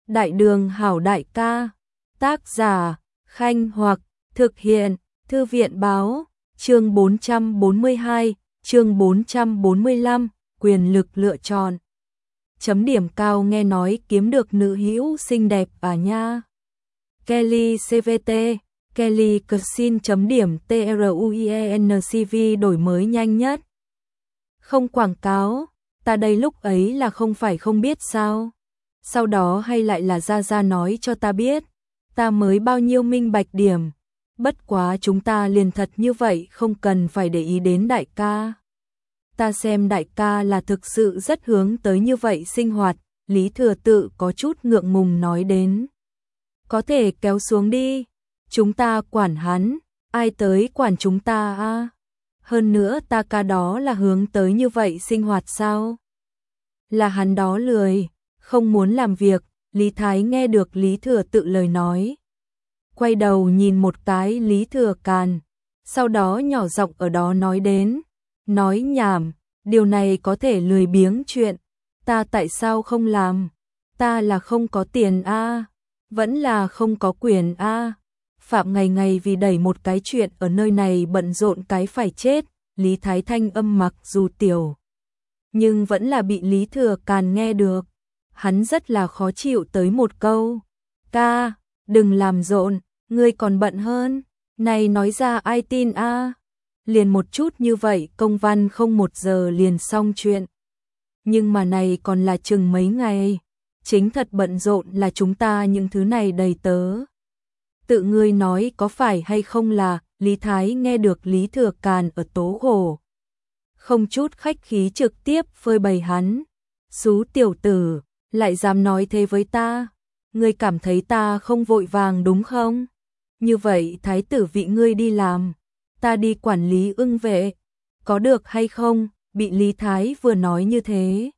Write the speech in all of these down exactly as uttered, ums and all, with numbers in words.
Đại đường hảo đại ca. Tác giả, Khanh Hoặc, thực hiện, Thư viện báo, chương bốn trăm bốn mươi hai, chương bốn trăm bốn mươi lăm, quyền lực lựa chọn. Chấm điểm cao nghe nói kiếm được nữ hữu xinh đẹp à nha. Kelly xê vê tê, Kelly Cuisine chấm điểm truienCV đổi mới nhanh nhất. Không quảng cáo, ta đây lúc ấy là không phải không biết sao. Sau đó hay lại là Gia Gia nói cho ta biết, ta mới bao nhiêu minh bạch điểm. Bất quá chúng ta liền thật như vậy không cần phải để ý đến đại ca. Ta xem đại ca là thực sự rất hướng tới như vậy sinh hoạt, Lý Thừa Tự có chút ngượng ngùng nói đến. Có thể kéo xuống đi, chúng ta quản hắn, ai tới quản chúng ta a? Hơn nữa ta ca đó là hướng tới như vậy sinh hoạt sao? Là hắn đó lười, không muốn làm việc. Lý Thái nghe được Lý Thừa Tự lời nói. Quay đầu nhìn một cái Lý Thừa Càn, sau đó nhỏ giọng ở đó nói đến. Nói nhảm, điều này có thể lười biếng chuyện, ta tại sao không làm? Ta là không có tiền a, vẫn là không có quyền a. Phạm ngày ngày vì đẩy một cái chuyện ở nơi này bận rộn cái phải chết. Lý Thái thanh âm mặc dù tiểu, nhưng vẫn là bị Lý Thừa Càn nghe được. Hắn rất là khó chịu tới một câu. Ca, đừng làm rộn, ngươi còn bận hơn. Này nói ra ai tin a? Liền một chút như vậy công văn không một giờ liền xong chuyện. Nhưng mà này còn là chừng mấy ngày. Chính thật bận rộn là chúng ta những thứ này đầy tớ. Tự ngươi nói có phải hay không là, Lý Thái nghe được Lý Thừa Càn ở tố khổ. Không chút khách khí trực tiếp phơi bày hắn. Xú tiểu tử, lại dám nói thế với ta. Ngươi cảm thấy ta không vội vàng đúng không? Như vậy thái tử vị ngươi đi làm, ta đi quản lý ưng vệ. Có được hay không? Bị Lý Thái vừa nói như thế.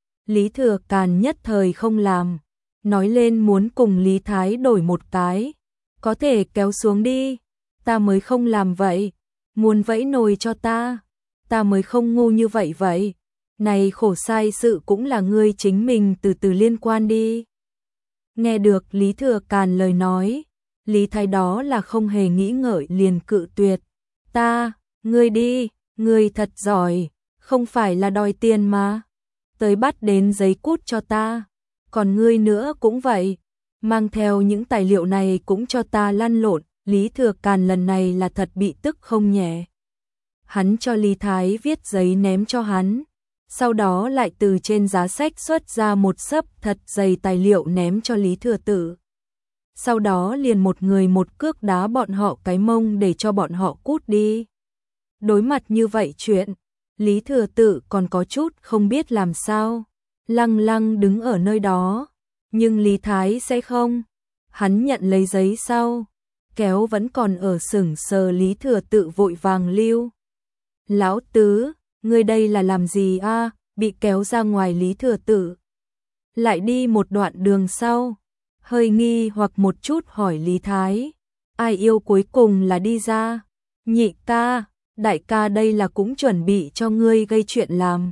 Lý Thừa Càn nhất thời không làm. Nói lên muốn cùng Lý Thái đổi một cái. Có thể kéo xuống đi. Ta mới không làm vậy. Muốn vẫy nồi cho ta. Ta mới không ngu như vậy vậy. Này khổ sai sự cũng là ngươi chính mình từ từ liên quan đi. Nghe được Lý Thừa Càn lời nói, Lý Thái đó là không hề nghĩ ngợi liền cự tuyệt. Ta, ngươi đi, ngươi thật giỏi, không phải là đòi tiền mà. Tới bắt đến giấy cút cho ta. Còn ngươi nữa cũng vậy, mang theo những tài liệu này cũng cho ta lăn lộn. Lý Thừa Càn lần này là thật bị tức không nhẹ. Hắn cho Lý Thái viết giấy ném cho hắn. Sau đó lại từ trên giá sách xuất ra một xấp thật dày tài liệu ném cho Lý Thừa Tự. Sau đó liền một người một cước đá bọn họ cái mông để cho bọn họ cút đi. Đối mặt như vậy chuyện, Lý Thừa Tự còn có chút không biết làm sao. Lăng lăng đứng ở nơi đó. Nhưng Lý Thái sẽ không. Hắn nhận lấy giấy sau. Kéo vẫn còn ở sững sờ Lý Thừa Tự vội vàng lưu. Lão tứ, ngươi đây là làm gì a? Bị kéo ra ngoài Lý Thừa Tự. Lại đi một đoạn đường sau, hơi nghi hoặc một chút hỏi Lý Thái. Ai yêu cuối cùng là đi ra? Nhị ca, đại ca đây là cũng chuẩn bị cho ngươi gây chuyện làm.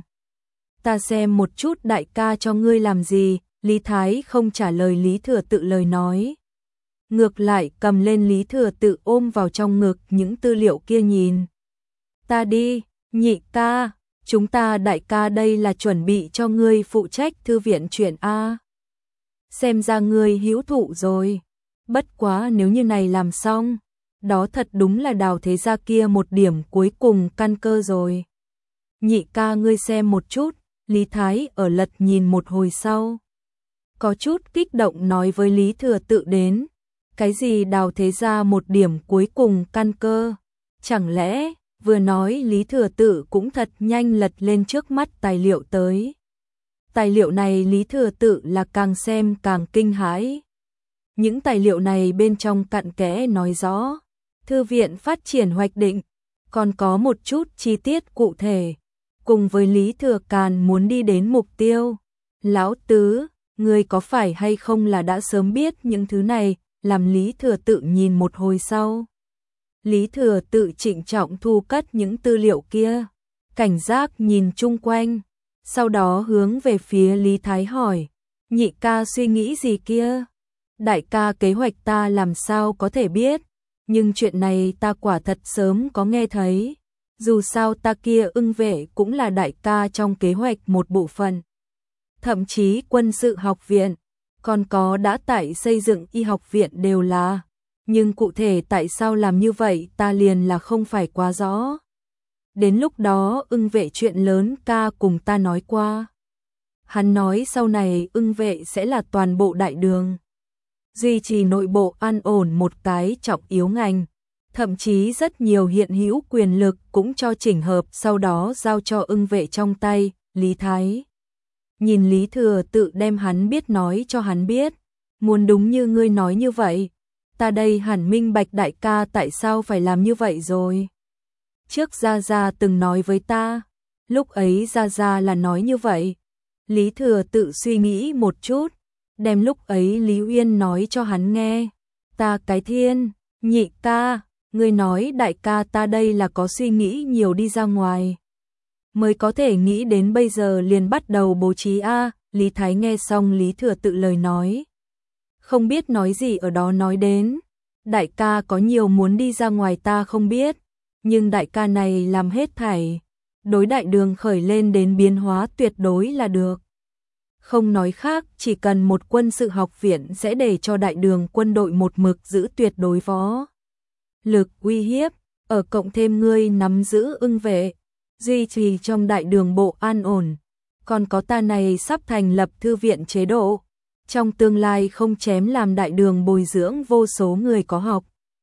Ta xem một chút đại ca cho ngươi làm gì? Lý Thái không trả lời Lý Thừa Tự lời nói. Ngược lại cầm lên Lý Thừa Tự ôm vào trong ngực những tư liệu kia nhìn. Ta đi, nhị ca, chúng ta đại ca đây là chuẩn bị cho ngươi phụ trách thư viện chuyện A. Xem ra ngươi hữu thụ rồi. Bất quá nếu như này làm xong, đó thật đúng là Đào thế gia kia một điểm cuối cùng căn cơ rồi. Nhị ca ngươi xem một chút, Lý Thái ở lật nhìn một hồi sau. Có chút kích động nói với Lý Thừa Tự đến. Cái gì Đào thế gia một điểm cuối cùng căn cơ? Chẳng lẽ... Vừa nói Lý Thừa Tự cũng thật nhanh lật lên trước mắt tài liệu tới. Tài liệu này Lý Thừa Tự là càng xem càng kinh hãi. Những tài liệu này bên trong cặn kẽ nói rõ, thư viện phát triển hoạch định, còn có một chút chi tiết cụ thể, cùng với Lý Thừa Càn muốn đi đến mục tiêu. Lão tứ, ngươi có phải hay không là đã sớm biết những thứ này, làm Lý Thừa Tự nhìn một hồi sau. Lý Thừa Tự trịnh trọng thu cất những tư liệu kia, cảnh giác nhìn chung quanh, sau đó hướng về phía Lý Thái hỏi, Nhị ca suy nghĩ gì kia? Đại ca kế hoạch ta làm sao có thể biết, nhưng chuyện này ta quả thật sớm có nghe thấy. Dù sao ta kia ưng vệ cũng là đại ca trong kế hoạch một bộ phận. Thậm chí quân sự học viện, còn có đã tại xây dựng y học viện đều là. Nhưng cụ thể tại sao làm như vậy ta liền là không phải quá rõ. Đến lúc đó ưng vệ chuyện lớn ca cùng ta nói qua. Hắn nói sau này ưng vệ sẽ là toàn bộ đại đường. Duy trì nội bộ an ổn một cái trọng yếu ngành. Thậm chí rất nhiều hiện hữu quyền lực cũng cho chỉnh hợp sau đó giao cho ưng vệ trong tay, Lý Thái. Nhìn Lý Thừa Tự đem hắn biết nói cho hắn biết. Muốn đúng như ngươi nói như vậy. Ta đây hẳn minh bạch đại ca tại sao phải làm như vậy rồi. Trước Gia Gia từng nói với ta, lúc ấy Gia Gia là nói như vậy. Lý Thừa Tự suy nghĩ một chút, đem lúc ấy Lý Uyên nói cho hắn nghe. Ta cái thiên, nhị ca, ngươi nói đại ca ta đây là có suy nghĩ nhiều đi ra ngoài. Mới có thể nghĩ đến bây giờ liền bắt đầu bố trí a. Lý Thái nghe xong Lý Thừa Tự lời nói. Không biết nói gì ở đó nói đến. Đại ca có nhiều muốn đi ra ngoài ta không biết. Nhưng đại ca này làm hết thảy. Đối đại đường khởi lên đến biến hóa tuyệt đối là được. Không nói khác, chỉ cần một quân sự học viện sẽ để cho đại đường quân đội một mực giữ tuyệt đối võ lực uy hiếp, ở cộng thêm ngươi nắm giữ ưng vệ, duy trì trong đại đường bộ an ổn. Còn có ta này sắp thành lập thư viện chế độ, trong tương lai không chém làm đại đường bồi dưỡng vô số người có học.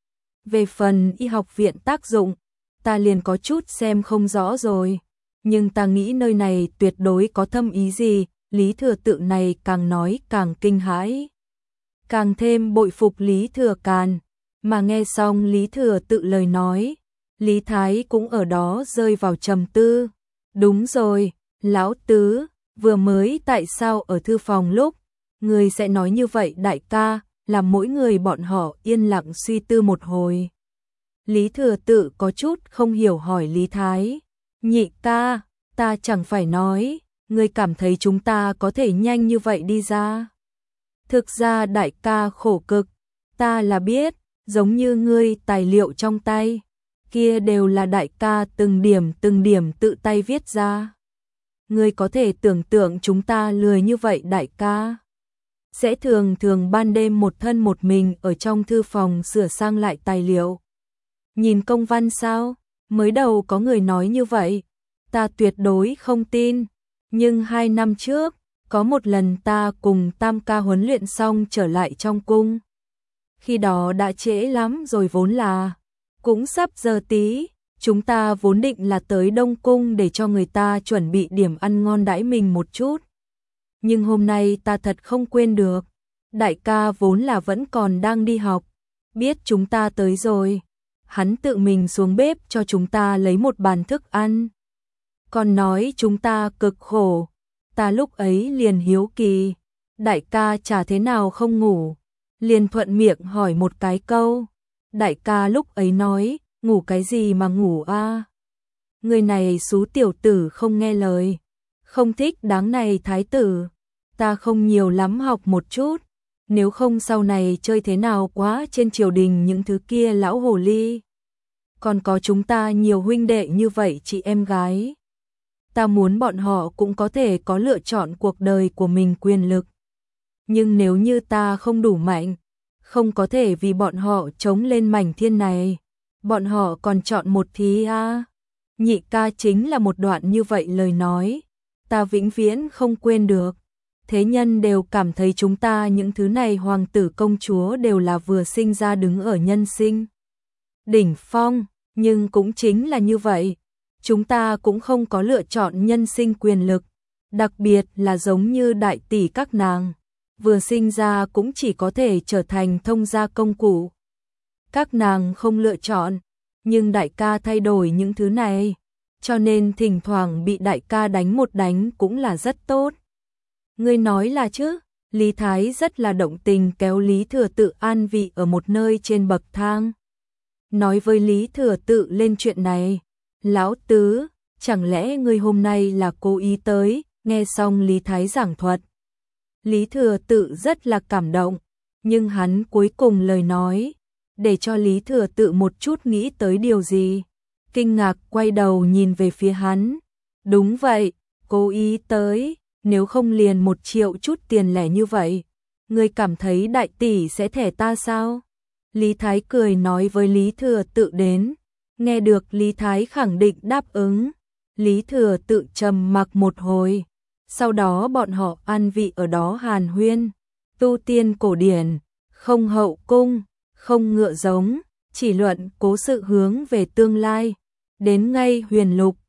Về phần y học viện tác dụng, ta liền có chút xem không rõ rồi, nhưng ta nghĩ nơi này tuyệt đối có thâm ý gì. Lý Thừa Tự này càng nói càng kinh hãi, càng thêm bội phục Lý Thừa Càn. Mà nghe xong Lý Thừa Tự lời nói, Lý Thái cũng ở đó rơi vào trầm tư. Đúng rồi, lão tứ, vừa mới tại sao ở thư phòng lúc người sẽ nói như vậy đại ca, làm mỗi người bọn họ yên lặng suy tư một hồi. Lý Thừa Tự có chút không hiểu hỏi Lý Thái, nhị ca, ta chẳng phải nói, ngươi cảm thấy chúng ta có thể nhanh như vậy đi ra. Thực ra đại ca khổ cực, ta là biết, giống như ngươi tài liệu trong tay, kia đều là đại ca từng điểm từng điểm tự tay viết ra. Ngươi có thể tưởng tượng chúng ta lười như vậy đại ca. Sẽ thường thường ban đêm một thân một mình ở trong thư phòng sửa sang lại tài liệu. Nhìn công văn sao? Mới đầu có người nói như vậy, ta tuyệt đối không tin. Nhưng hai năm trước, có một lần ta cùng Tam ca huấn luyện xong trở lại trong cung. Khi đó đã trễ lắm rồi vốn là, cũng sắp giờ tí, chúng ta vốn định là tới Đông Cung để cho người ta chuẩn bị điểm ăn ngon đãi mình một chút. Nhưng hôm nay ta thật không quên được, đại ca vốn là vẫn còn đang đi học, biết chúng ta tới rồi. Hắn tự mình xuống bếp cho chúng ta lấy một bàn thức ăn. Còn nói chúng ta cực khổ, ta lúc ấy liền hiếu kỳ, đại ca chả thế nào không ngủ, liền thuận miệng hỏi một cái câu. Đại ca lúc ấy nói, ngủ cái gì mà ngủ a? Người này xú tiểu tử không nghe lời, không thích đáng này thái tử, ta không nhiều lắm học một chút, nếu không sau này chơi thế nào quá trên triều đình những thứ kia lão hồ ly. Còn có chúng ta nhiều huynh đệ như vậy chị em gái. Ta muốn bọn họ cũng có thể có lựa chọn cuộc đời của mình quyền lực. Nhưng nếu như ta không đủ mạnh, không có thể vì bọn họ chống lên mảnh thiên này, bọn họ còn chọn một thí a. Nhị ca chính là một đoạn như vậy lời nói, ta vĩnh viễn không quên được. Thế nhân đều cảm thấy chúng ta những thứ này hoàng tử công chúa đều là vừa sinh ra đứng ở nhân sinh đỉnh phong, nhưng cũng chính là như vậy. Chúng ta cũng không có lựa chọn nhân sinh quyền lực, đặc biệt là giống như đại tỷ các nàng, vừa sinh ra cũng chỉ có thể trở thành thông gia công cụ. Các nàng không lựa chọn, nhưng đại ca thay đổi những thứ này, cho nên thỉnh thoảng bị đại ca đánh một đánh cũng là rất tốt. Ngươi nói là chứ? Lý Thái rất là động tình kéo Lý Thừa Tự an vị ở một nơi trên bậc thang. Nói với Lý Thừa Tự lên chuyện này. Lão tứ, chẳng lẽ ngươi hôm nay là cố ý tới? Nghe xong Lý Thái giảng thuật, Lý Thừa Tự rất là cảm động, nhưng hắn cuối cùng lời nói, để cho Lý Thừa Tự một chút nghĩ tới điều gì. Kinh ngạc quay đầu nhìn về phía hắn. Đúng vậy, cố ý tới, nếu không liền một triệu chút tiền lẻ như vậy. Ngươi cảm thấy đại tỷ sẽ thẻ ta sao? Lý Thái cười nói với Lý Thừa Tự đến. Nghe được Lý Thái khẳng định đáp ứng. Lý Thừa Tự trầm mặc một hồi. Sau đó bọn họ ăn vị ở đó hàn huyên. Tu tiên cổ điển, không hậu cung, không ngựa giống, chỉ luận cố sự hướng về tương lai. Đến ngay huyền lục,